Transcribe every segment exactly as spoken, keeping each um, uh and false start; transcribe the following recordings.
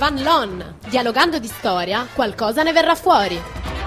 Fan Lon. Dialogando di storia, qualcosa ne verrà fuori.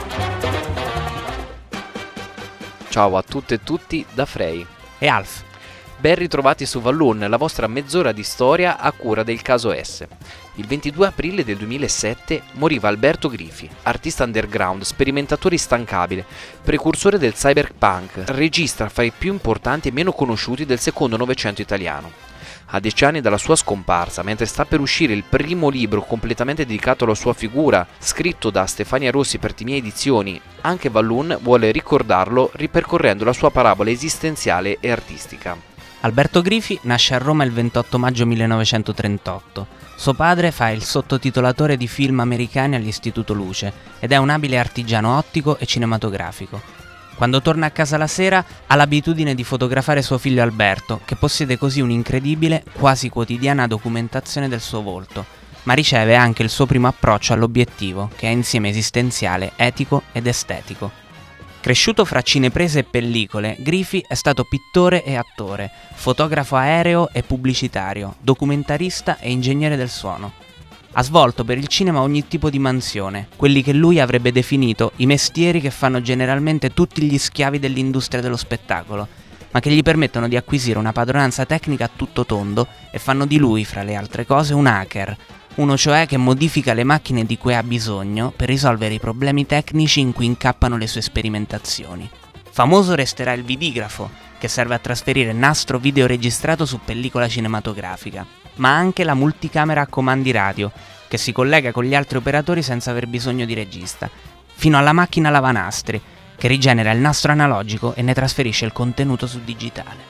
Ciao a tutte e tutti da Frey e Alf. Ben ritrovati su Vallon, la vostra mezz'ora di storia a cura del caso S. Il ventidue aprile del duemilasette moriva Alberto Grifi, artista underground, sperimentatore instancabile, precursore del cyberpunk, regista fra i più importanti e meno conosciuti del secondo Novecento italiano. A dieci anni dalla sua scomparsa, mentre sta per uscire il primo libro completamente dedicato alla sua figura, scritto da Stefania Rossi per Timea Edizioni, anche Vallon vuole ricordarlo ripercorrendo la sua parabola esistenziale e artistica. Alberto Grifi nasce a Roma il ventotto maggio millenovecentotrentotto. Suo padre fa il sottotitolatore di film americani all'Istituto Luce ed è un abile artigiano ottico e cinematografico. Quando torna a casa la sera ha l'abitudine di fotografare suo figlio Alberto, che possiede così un'incredibile, quasi quotidiana documentazione del suo volto, ma riceve anche il suo primo approccio all'obiettivo, che è insieme esistenziale, etico ed estetico. Cresciuto fra cineprese e pellicole, Grifi è stato pittore e attore, fotografo aereo e pubblicitario, documentarista e ingegnere del suono. Ha svolto per il cinema ogni tipo di mansione, quelli che lui avrebbe definito i mestieri che fanno generalmente tutti gli schiavi dell'industria dello spettacolo, ma che gli permettono di acquisire una padronanza tecnica a tutto tondo e fanno di lui, fra le altre cose, un hacker, uno cioè che modifica le macchine di cui ha bisogno per risolvere i problemi tecnici in cui incappano le sue sperimentazioni. Famoso resterà il videografo, che serve a trasferire nastro video registrato su pellicola cinematografica, ma anche la multicamera a comandi radio, che si collega con gli altri operatori senza aver bisogno di regista, fino alla macchina lavanastri, che rigenera il nastro analogico e ne trasferisce il contenuto su digitale.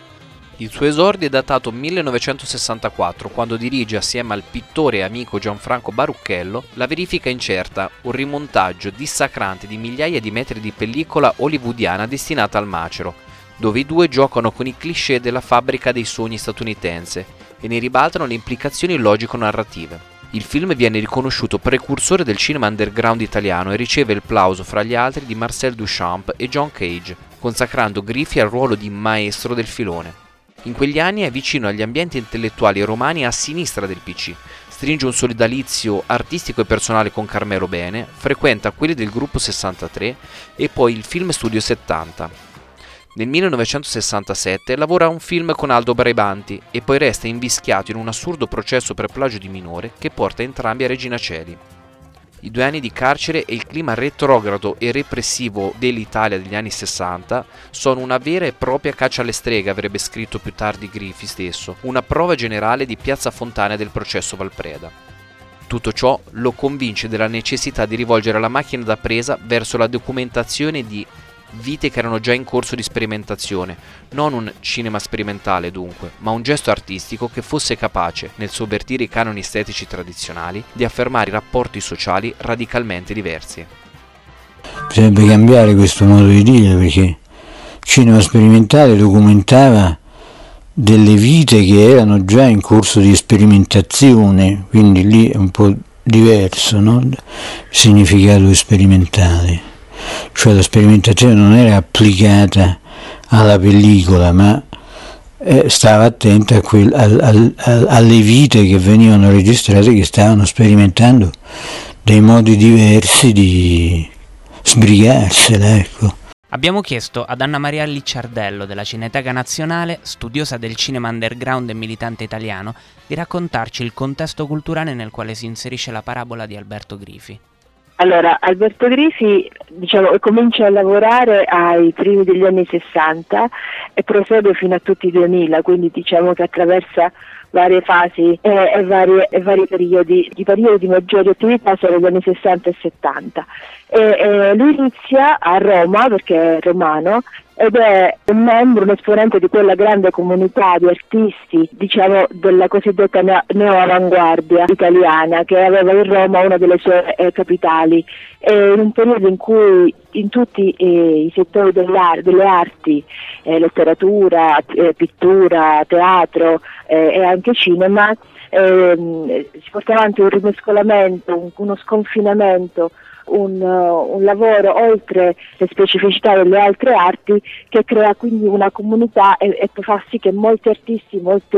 Il suo esordio è datato millenovecentosessantaquattro, quando dirige assieme al pittore e amico Gianfranco Barucchello La verifica incerta, un rimontaggio dissacrante di migliaia di metri di pellicola hollywoodiana destinata al macero, dove i due giocano con i cliché della fabbrica dei sogni statunitense e ne ribaltano le implicazioni logico-narrative. Il film viene riconosciuto precursore del cinema underground italiano e riceve il plauso fra gli altri di Marcel Duchamp e John Cage, consacrando Grifi al ruolo di maestro del filone. In quegli anni è vicino agli ambienti intellettuali romani a sinistra del P C, stringe un solidalizio artistico e personale con Carmelo Bene, frequenta quelli del gruppo sessantatré e poi il Film Studio settanta. Nel millenovecentosessantasette lavora a un film con Aldo Braibanti e poi resta invischiato in un assurdo processo per plagio di minore che porta entrambi a Regina Coeli. I due anni di carcere e il clima retrogrado e repressivo dell'Italia degli anni sessanta sono una vera e propria caccia alle streghe, avrebbe scritto più tardi Grifi stesso, una prova generale di Piazza Fontana del processo Valpreda. Tutto ciò lo convince della necessità di rivolgere la macchina da presa verso la documentazione di vite che erano già in corso di sperimentazione, non un cinema sperimentale dunque, ma un gesto artistico che fosse capace, nel sovvertire i canoni estetici tradizionali, di affermare rapporti sociali radicalmente diversi. Bisognerebbe cambiare questo modo di dire, perché il cinema sperimentale documentava delle vite che erano già in corso di sperimentazione, quindi lì è un po' diverso, no? Il significato sperimentale. Cioè la sperimentazione non era applicata alla pellicola, ma eh, stava attenta a quel, al, al, al, alle vite che venivano registrate, che stavano sperimentando dei modi diversi di sbrigarsela, ecco. Abbiamo chiesto ad Anna Maria Licciardello della Cineteca Nazionale, studiosa del cinema underground e militante italiano, di raccontarci il contesto culturale nel quale si inserisce la parabola di Alberto Grifi. Allora, Alberto Grifi, diciamo, comincia a lavorare ai primi degli anni sessanta e prosegue fino a tutti i duemila, quindi diciamo che attraversa varie fasi e, e, varie, e vari periodi. I periodi di maggiore attività sono gli anni sessanta e settanta. E, e lui inizia a Roma, perché è romano, ed è un membro, un esponente di quella grande comunità di artisti, diciamo della cosiddetta neoavanguardia italiana, che aveva in Roma una delle sue eh, capitali, e in un periodo in cui in tutti eh, i settori dell'ar- delle arti, eh, letteratura, eh, pittura, teatro eh, e anche cinema, eh, si porta avanti un rimescolamento, un, uno sconfinamento, Un, uh, un lavoro oltre le specificità delle altre arti, che crea quindi una comunità e, e fa sì che molti artisti, molte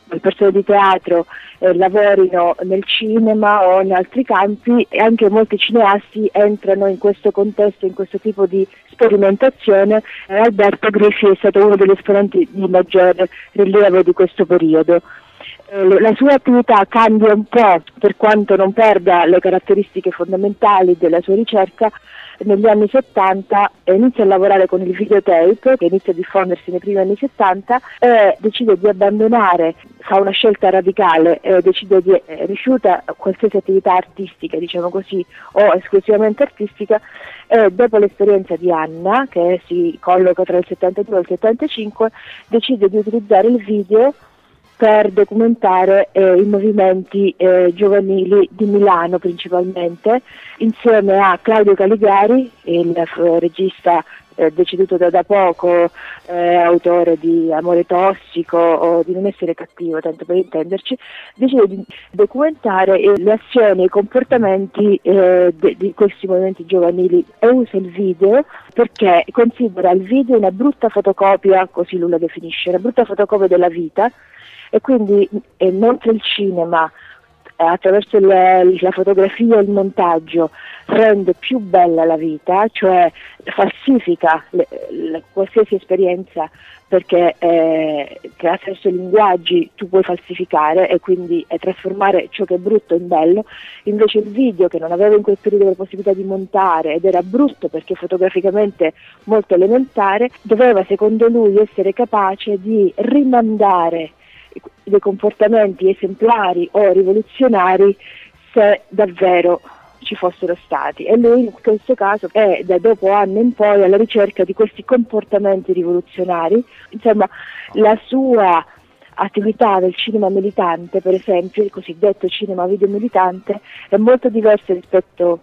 le persone di teatro eh, lavorino nel cinema o in altri campi, e anche molti cineasti entrano in questo contesto, in questo tipo di sperimentazione. eh, Alberto Griffi è stato uno degli esponenti di maggior rilievo di questo periodo. Eh, la sua attività cambia un po', per quanto non perda le caratteristiche fondamentali della sua ricerca. Negli anni settanta eh, inizia a lavorare con il videotape, che inizia a diffondersi nei primi anni settanta, e decide di abbandonare, fa una scelta radicale, eh, decide di eh, rifiuta qualsiasi attività artistica, diciamo così, o esclusivamente artistica, e dopo l'esperienza di Anna, che si colloca tra il settantadue e il settantacinque, decide di utilizzare il video per documentare eh, i movimenti eh, giovanili di Milano principalmente, insieme a Claudio Caligari, il eh, regista eh, deceduto da, da poco, eh, autore di Amore tossico o di Non essere cattivo, tanto per intenderci. Decide di documentare eh, le azioni e i comportamenti eh, de, di questi movimenti giovanili, e usa il video perché considera il video una brutta fotocopia, così lui la definisce, una brutta fotocopia della vita. E quindi eh, mentre il cinema eh, attraverso le, la fotografia e il montaggio rende più bella la vita, cioè falsifica le, le, qualsiasi esperienza, perché eh, attraverso i linguaggi tu puoi falsificare e quindi eh, trasformare ciò che è brutto in bello. Invece il video, che non aveva in quel periodo la possibilità di montare ed era brutto perché fotograficamente molto elementare, doveva secondo lui essere capace di rimandare dei comportamenti esemplari o rivoluzionari se davvero ci fossero stati, e lui in questo caso è da dopo anni in poi alla ricerca di questi comportamenti rivoluzionari. Insomma, la sua attività del cinema militante, per esempio il cosiddetto cinema video militante, è molto diversa rispetto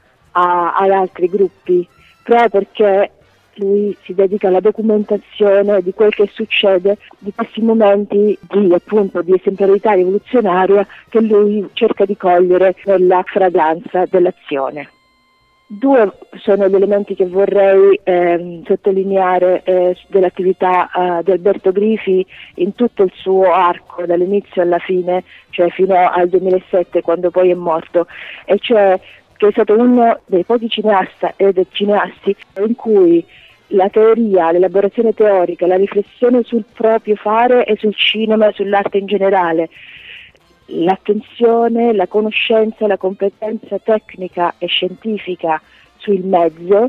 a, ad altri gruppi, proprio perché lui si dedica alla documentazione di quel che succede, di questi momenti di, appunto, di esemplarità rivoluzionaria che lui cerca di cogliere nella fragranza dell'azione. Due sono gli elementi che vorrei eh, sottolineare eh, dell'attività eh, di Alberto Griffi in tutto il suo arco, dall'inizio alla fine, cioè fino al duemilasette, quando poi è morto, e cioè che è stato uno dei pochi cineasta e dei cineasti in cui la teoria, l'elaborazione teorica, la riflessione sul proprio fare e sul cinema e sull'arte in generale, l'attenzione, la conoscenza, la competenza tecnica e scientifica sul mezzo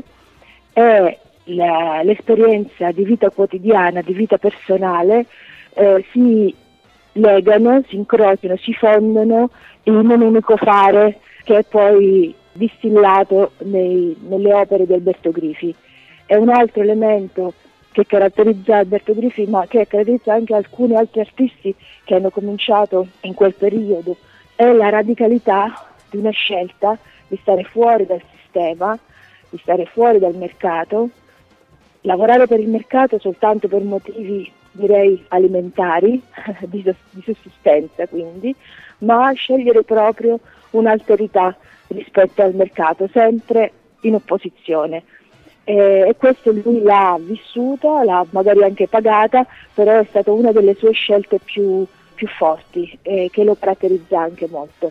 e la, l'esperienza di vita quotidiana, di vita personale eh, si legano, si incrociano, si fondono in un unico fare che è poi distillato nei, nelle opere di Alberto Griffi. È un altro elemento che caratterizza Alberto Griffi, ma che caratterizza anche alcuni altri artisti che hanno cominciato in quel periodo, è la radicalità di una scelta di stare fuori dal sistema, di stare fuori dal mercato, lavorare per il mercato soltanto per motivi, direi, alimentari, di, di sussistenza quindi, ma scegliere proprio un'alterità rispetto al mercato, sempre in opposizione. E questo lui l'ha vissuta, l'ha magari anche pagata, però è stata una delle sue scelte più, più forti e che lo caratterizza anche molto.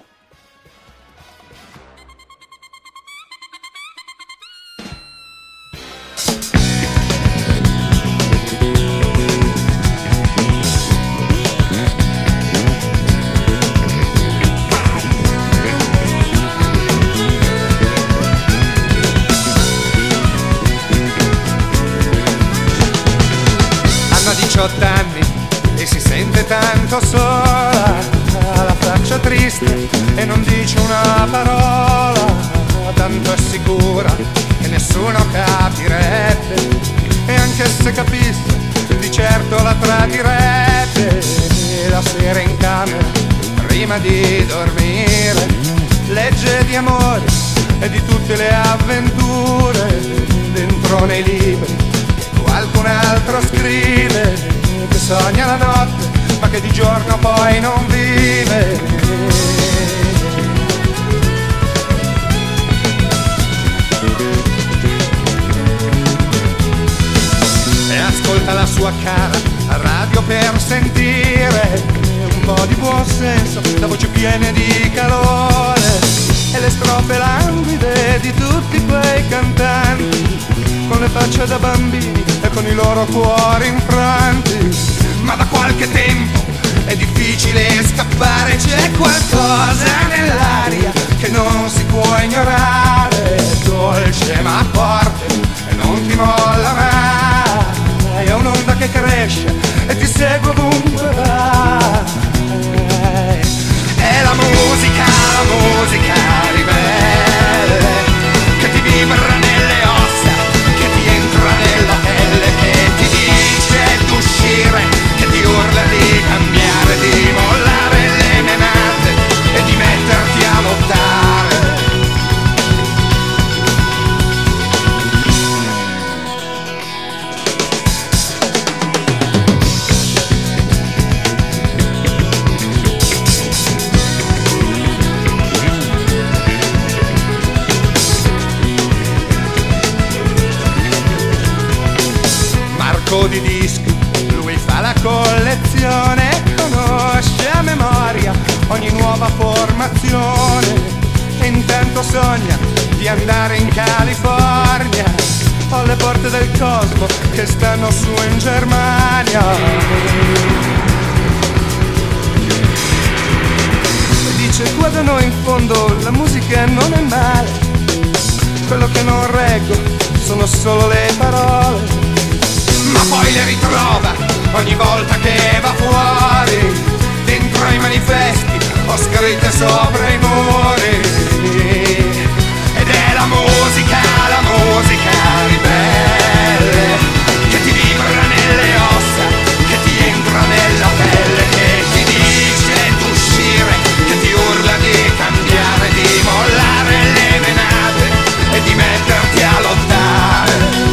diciotto anni e si sente tanto sola, ha la faccia triste e non dice una parola, tanto è sicura che nessuno capirebbe, e anche se capisse di certo la tradirebbe. La sera in camera prima di dormire legge di amore e di tutte le avventure dentro nei libri qualcun altro scrive, che sogna la notte ma che di giorno poi non vive. E ascolta la sua cara radio per sentire un po' di buon senso, da voci piene di calore e le strofe languide di tutti quei cantanti con le facce da bambini e con i loro cuori infranti. Ma da qualche tempo è difficile scappare, c'è qualcosa nell'aria che non si può ignorare, è dolce ma forte e non ti molla mai, è un'onda che cresce e ti segue ovunque vai. È la musica, la musica ribelle che ti vibra nelle ossa, che ti entra nella pelle, che ti dice d'uscire, che ti urla di cambiare, di mollare le menate e di metterti a lottare. Di dischi, lui fa la collezione, conosce a memoria ogni nuova formazione e intanto sogna di andare in California o alle porte del cosmo che stanno su in Germania. E dice qua da noi in fondo la musica non è male, quello che non reggo sono solo le parole, ma poi le ritrova ogni volta che va fuori, dentro i manifesti o scritte sopra i muri. Ed è la musica, la musica ribelle che ti vibra nelle ossa, che ti entra nella pelle, che ti dice d'uscire, che ti urla di cambiare, di mollare le menate e di metterti a lottare.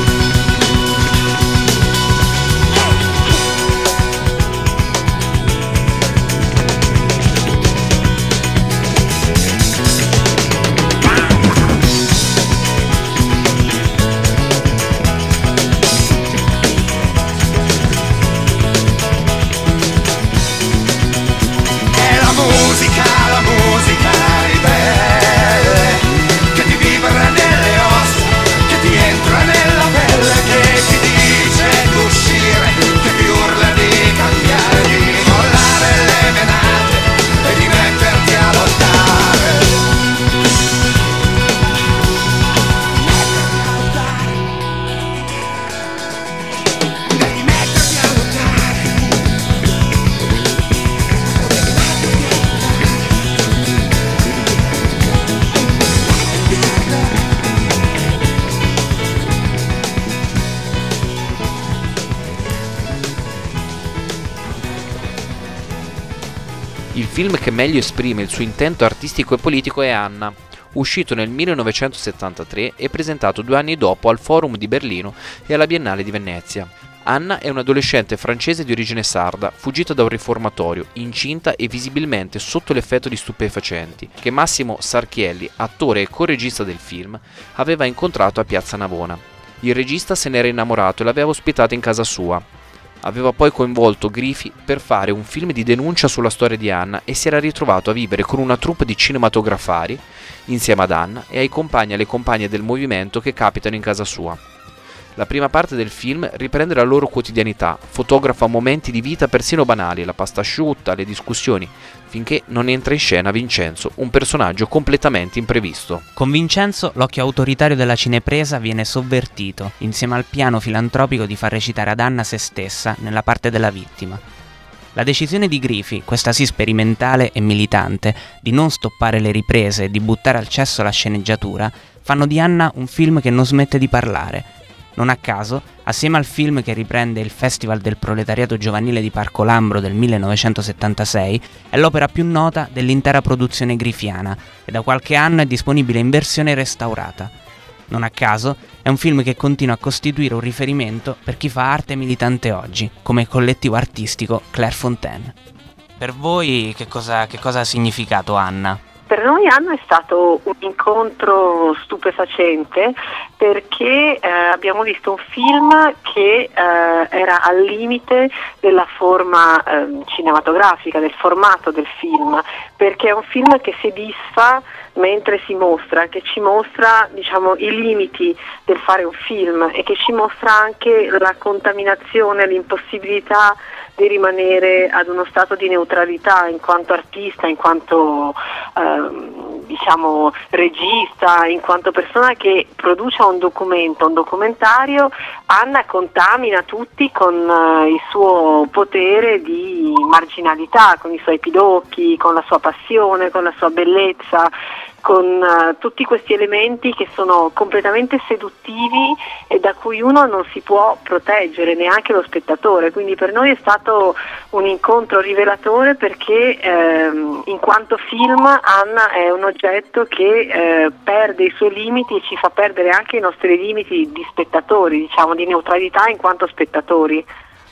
Il film che meglio esprime il suo intento artistico e politico è Anna, uscito nel millenovecentosettantatré e presentato due anni dopo al Forum di Berlino e alla Biennale di Venezia. Anna è un'adolescente francese di origine sarda, fuggita da un riformatorio, incinta e visibilmente sotto l'effetto di stupefacenti, che Massimo Sarchielli, attore e co-regista del film, aveva incontrato a Piazza Navona. Il regista se n'era innamorato e l'aveva ospitata in casa sua. Aveva poi coinvolto Grifi per fare un film di denuncia sulla storia di Anna e si era ritrovato a vivere con una troupe di cinematografari insieme ad Anna e ai compagni e alle compagne del movimento che capitano in casa sua. La prima parte del film riprende la loro quotidianità, fotografa momenti di vita persino banali, la pasta asciutta, le discussioni, finché non entra in scena Vincenzo, un personaggio completamente imprevisto. Con Vincenzo l'occhio autoritario della cinepresa viene sovvertito, insieme al piano filantropico di far recitare ad Anna se stessa nella parte della vittima. La decisione di Grifi, questa sì sperimentale e militante, di non stoppare le riprese e di buttare al cesso la sceneggiatura, fanno di Anna un film che non smette di parlare. Non a caso, assieme al film che riprende il Festival del Proletariato Giovanile di Parco Lambro del millenovecentosettantasei, è l'opera più nota dell'intera produzione grifiana e da qualche anno è disponibile in versione restaurata. Non a caso, è un film che continua a costituire un riferimento per chi fa arte militante oggi, come il collettivo artistico Clairefontaine. Per voi che cosa, che cosa ha significato Anna? per noi Anna è stato un incontro stupefacente perché eh, abbiamo visto un film che eh, era al limite della forma eh, cinematografica, del formato del film, perché è un film che si disfa mentre si mostra, che ci mostra, diciamo, i limiti del fare un film e che ci mostra anche la contaminazione, l'impossibilità di rimanere ad uno stato di neutralità in quanto artista, in quanto ehm, diciamo regista, in quanto persona che produce un documento, un documentario. Anna contamina tutti con eh, il suo potere di marginalità, con i suoi pidocchi, con la sua passione, con la sua bellezza, con uh, tutti questi elementi che sono completamente seduttivi e da cui uno non si può proteggere, neanche lo spettatore. Quindi per noi è stato un incontro rivelatore perché ehm, in quanto film Anna è un oggetto che eh, perde i suoi limiti e ci fa perdere anche i nostri limiti di spettatori, diciamo, di neutralità in quanto spettatori.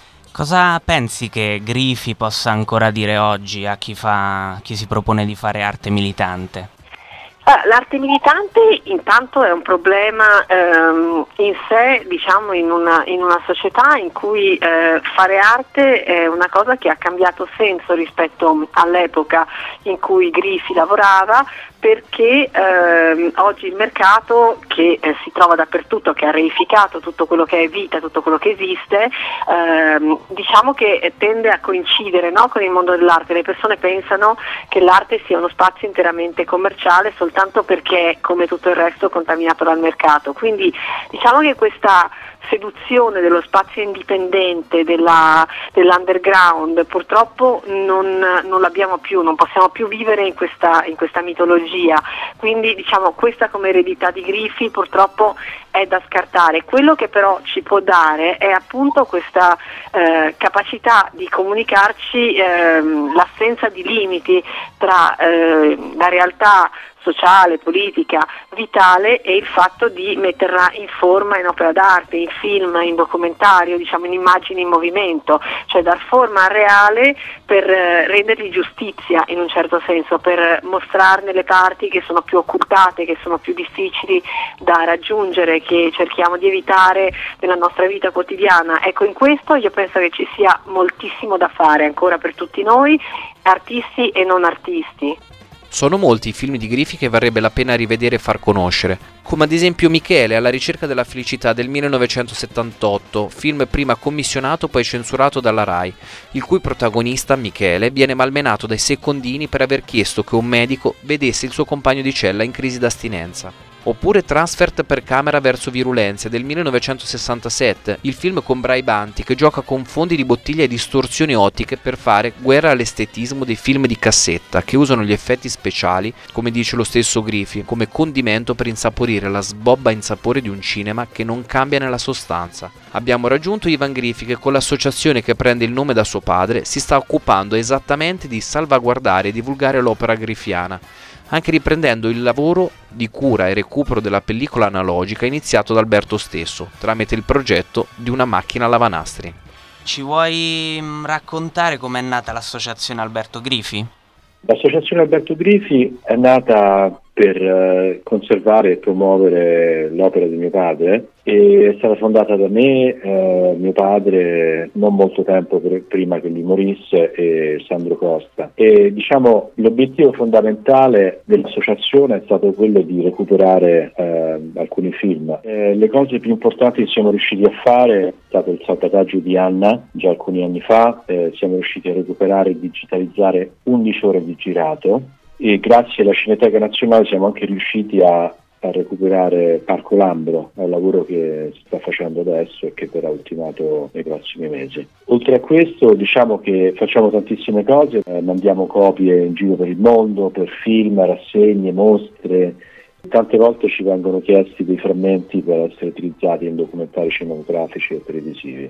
Cosa pensi che Grifi possa ancora dire oggi a chi fa, chi si propone di fare arte militante? L'arte militante intanto è un problema ehm, in sé, diciamo, in una, in una società in cui eh, fare arte è una cosa che ha cambiato senso rispetto all'epoca in cui Grifi lavorava, perché ehm, oggi il mercato, che eh, si trova dappertutto, che ha reificato tutto quello che è vita, tutto quello che esiste, ehm, diciamo che tende a coincidere, no, con il mondo dell'arte. Le persone pensano che l'arte sia uno spazio interamente commerciale soltanto perché, come tutto il resto, contaminato dal mercato. Quindi diciamo che questa seduzione dello spazio indipendente, della, dell'underground, purtroppo non, non l'abbiamo più, non possiamo più vivere in questa, in questa mitologia. Quindi diciamo questa come eredità di Grifi purtroppo è da scartare. Quello che però ci può dare è appunto questa eh, capacità di comunicarci eh, l'assenza di limiti tra eh, la realtà sociale, politica, vitale e il fatto di metterla in forma in opera d'arte, in film, in documentario, diciamo in immagini in movimento, cioè dar forma al reale per eh, rendergli giustizia in un certo senso, per mostrarne le parti che sono più occultate, che sono più difficili da raggiungere, che cerchiamo di evitare nella nostra vita quotidiana. Ecco, in questo io penso che ci sia moltissimo da fare ancora per tutti noi, artisti e non artisti. Sono molti i film di Grifi che varrebbe la pena rivedere e far conoscere, come ad esempio Michele alla ricerca della felicità del millenovecentosettantotto, film prima commissionato poi censurato dalla Rai, il cui protagonista, Michele, viene malmenato dai secondini per aver chiesto che un medico vedesse il suo compagno di cella in crisi d'astinenza. Oppure Transfert per camera verso virulenze del millenovecentosessantasette, il film con Braibanti che gioca con fondi di bottiglia e distorsioni ottiche per fare guerra all'estetismo dei film di cassetta che usano gli effetti speciali, come dice lo stesso Grifi, come condimento per insaporire la sbobba insapore di un cinema che non cambia nella sostanza. Abbiamo raggiunto Ivan Grifi che con l'associazione che prende il nome da suo padre si sta occupando esattamente di salvaguardare e divulgare l'opera grifiana, anche riprendendo il lavoro di cura e recupero della pellicola analogica iniziato da Alberto stesso, tramite il progetto di una macchina lavanastri. Ci vuoi mh, raccontare com'è nata l'associazione Alberto Grifi? L'associazione Alberto Grifi è nata per eh, conservare e promuovere l'opera di mio padre e è stata fondata da me, eh, mio padre, non molto tempo per, prima che lui morisse, e Sandro Costa. E diciamo l'obiettivo fondamentale dell'associazione è stato quello di recuperare eh, alcuni film. Eh, le cose più importanti che siamo riusciti a fare è stato il salvataggio di Anna già alcuni anni fa, eh, siamo riusciti a recuperare e digitalizzare undici ore di girato. E grazie alla Cineteca Nazionale siamo anche riusciti a, a recuperare Parco Lambro, è un lavoro che si sta facendo adesso e che verrà ultimato nei prossimi mesi. Oltre a questo diciamo che facciamo tantissime cose, eh, mandiamo copie in giro per il mondo, per film, rassegne, mostre. Tante volte ci vengono chiesti dei frammenti per essere utilizzati in documentari cinematografici e televisivi.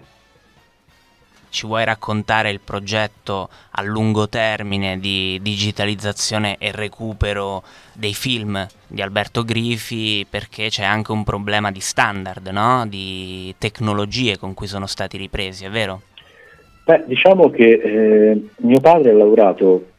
Ci vuoi raccontare il progetto a lungo termine di digitalizzazione e recupero dei film di Alberto Grifi, perché c'è anche un problema di standard, no? Di tecnologie con cui sono stati ripresi, è vero? Beh, diciamo che eh, mio padre ha lavorato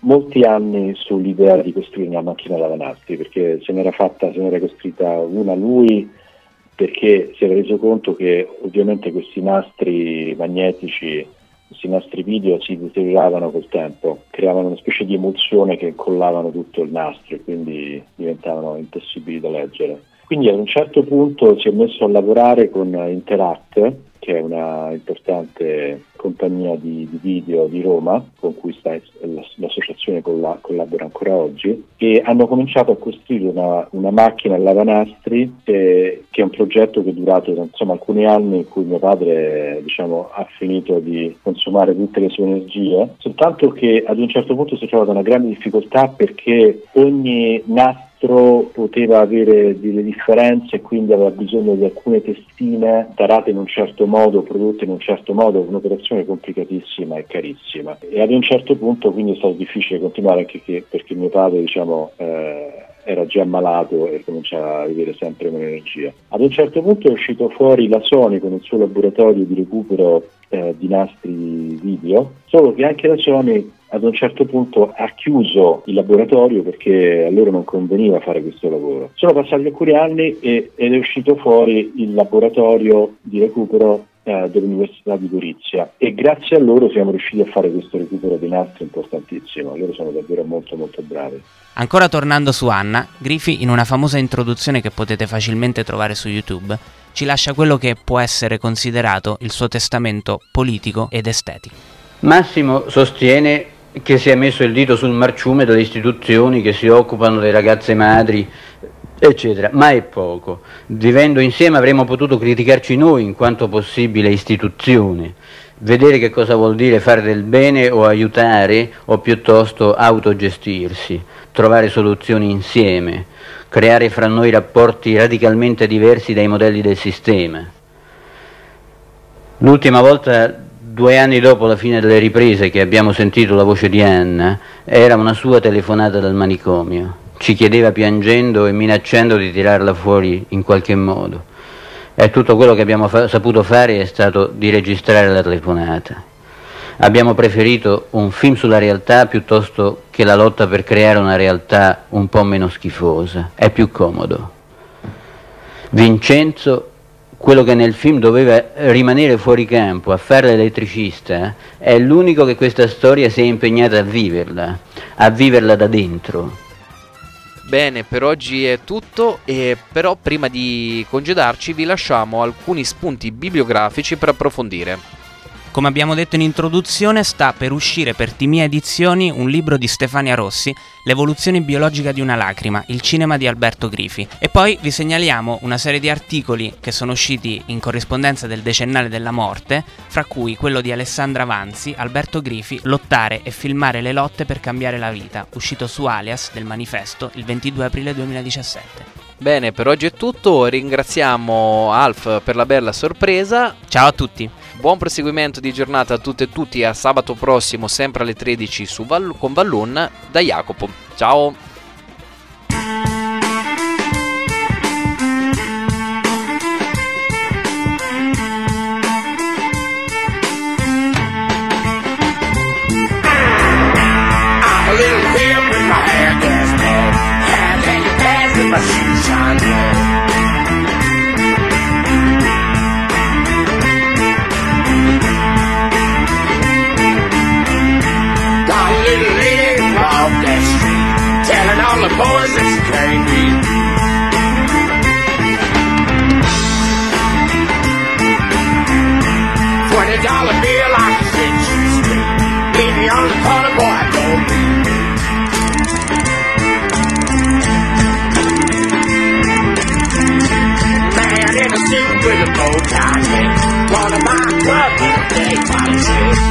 molti anni sull'idea di costruire una macchina lavanastri, perché se n'era fatta, se n'era costruita una lui, perché si era reso conto che ovviamente questi nastri magnetici, questi nastri video si deterioravano col tempo, creavano una specie di emulsione che incollavano tutto il nastro e quindi diventavano impossibili da leggere. Quindi ad un certo punto si è messo a lavorare con Interact, che è una importante compagnia di, di video di Roma, con cui sta, l'associazione colla, collabora ancora oggi, e hanno cominciato a costruire una, una macchina a lavanastri che, che è un progetto che è durato insomma alcuni anni, in cui mio padre diciamo, ha finito di consumare tutte le sue energie, soltanto che ad un certo punto si è trovata una grande difficoltà perché ogni nastro poteva avere delle differenze e quindi aveva bisogno di alcune testine tarate in un certo modo, prodotte in un certo modo, un'operazione complicatissima e carissima. E ad un certo punto quindi è stato difficile continuare, anche che, perché mio padre diciamo eh, era già ammalato e cominciava a avere sempre meno energia. Ad un certo punto è uscito fuori la Sony con il suo laboratorio di recupero eh, di nastri video, solo che anche la Sony ad un certo punto ha chiuso il laboratorio perché a loro non conveniva fare questo lavoro. Sono passati alcuni anni e, ed è uscito fuori il laboratorio di recupero eh, dell'Università di Gorizia e grazie a loro siamo riusciti a fare questo recupero dei nastri importantissimo. Loro sono davvero molto molto bravi. Ancora tornando su Anna, Grifi in una famosa introduzione che potete facilmente trovare su YouTube ci lascia quello che può essere considerato il suo testamento politico ed estetico. Massimo sostiene che si è messo il dito sul marciume delle istituzioni che si occupano delle ragazze madri, eccetera, ma è poco. Vivendo insieme avremmo potuto criticarci noi in quanto possibile istituzione, vedere che cosa vuol dire fare del bene o aiutare o piuttosto autogestirsi, trovare soluzioni insieme, creare fra noi rapporti radicalmente diversi dai modelli del sistema. L'ultima volta, due anni dopo la fine delle riprese, che abbiamo sentito la voce di Anna, era una sua telefonata dal manicomio. Ci chiedeva piangendo e minacciando di tirarla fuori in qualche modo. E tutto quello che abbiamo fa- saputo fare è stato di registrare la telefonata. Abbiamo preferito un film sulla realtà piuttosto che la lotta per creare una realtà un po' meno schifosa. È più comodo. Vincenzo, quello che nel film doveva rimanere fuori campo a fare l'elettricista, è l'unico che questa storia si è impegnata a viverla, a viverla da dentro. Bene, per oggi è tutto, e però prima di congedarci vi lasciamo alcuni spunti bibliografici per approfondire. Come abbiamo detto in introduzione, sta per uscire per Timea Edizioni un libro di Stefania Rossi, L'evoluzione biologica di una lacrima, il cinema di Alberto Grifi. E poi vi segnaliamo una serie di articoli che sono usciti in corrispondenza del decennale della morte, fra cui quello di Alessandra Vanzi, Alberto Grifi, Lottare e filmare le lotte per cambiare la vita, uscito su Alias del Manifesto il ventidue aprile duemiladiciassette. Bene, per oggi è tutto, ringraziamo Alf per la bella sorpresa. Ciao a tutti. Buon proseguimento di giornata a tutte e tutti, a sabato prossimo sempre alle tredici su Val- con Vallon da Jacopo. Ciao! The boys that she can't be. Twenty dollar bill I can set you straight. Leave me on the corner, boy, don't leave me. Man in a suit with a bow tie hat, wanna buy a club with a day polish.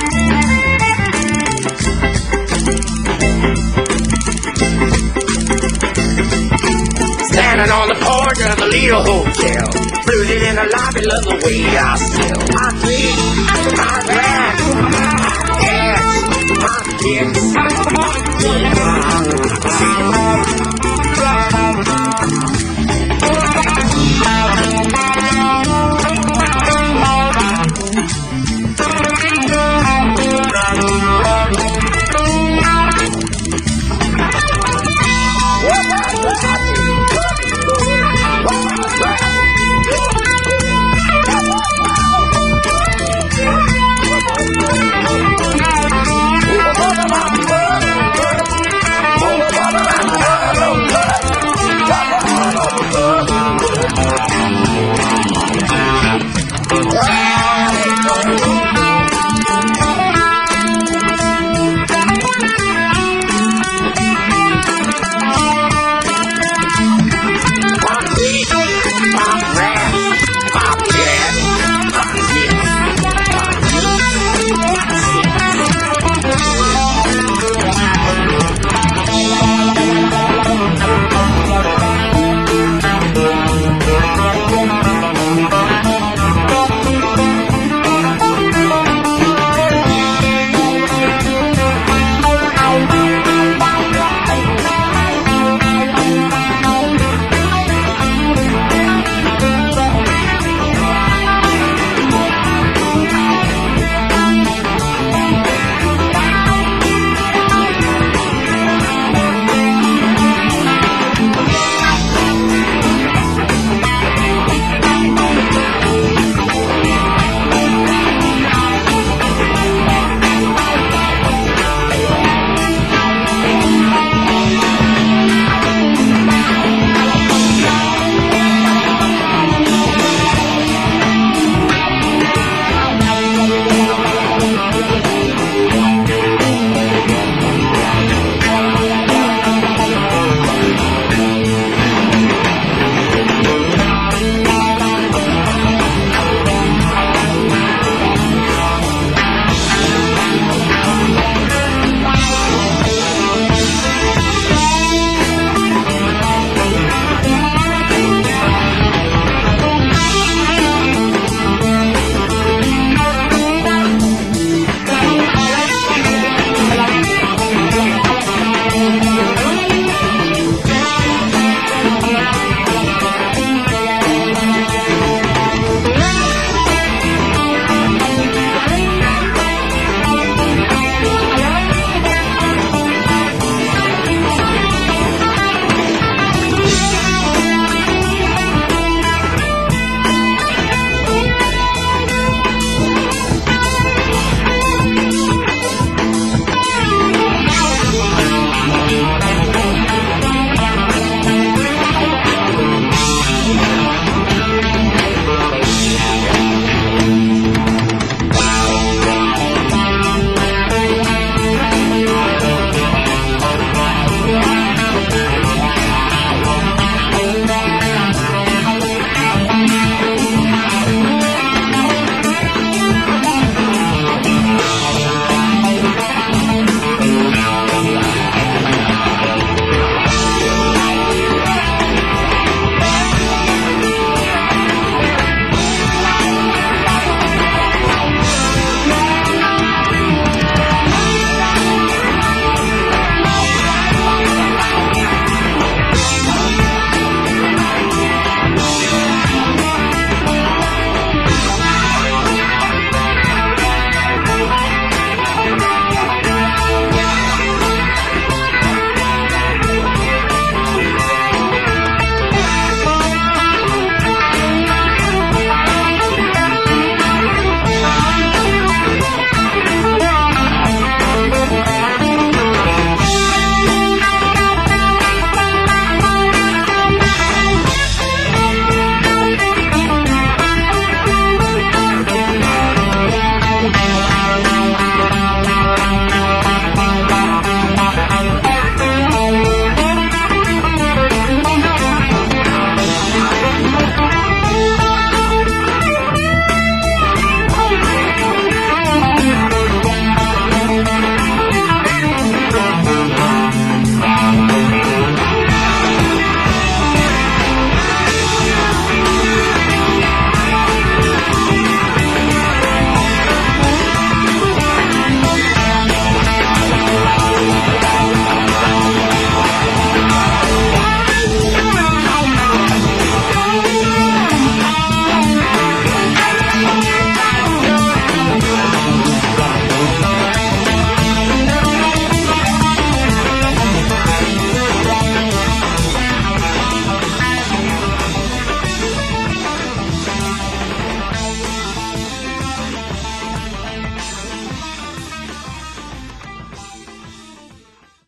Standing on the porch of the Lido Hotel, brooding in the lobby, love the way I smell. My feet, my back, my ass, my kids, my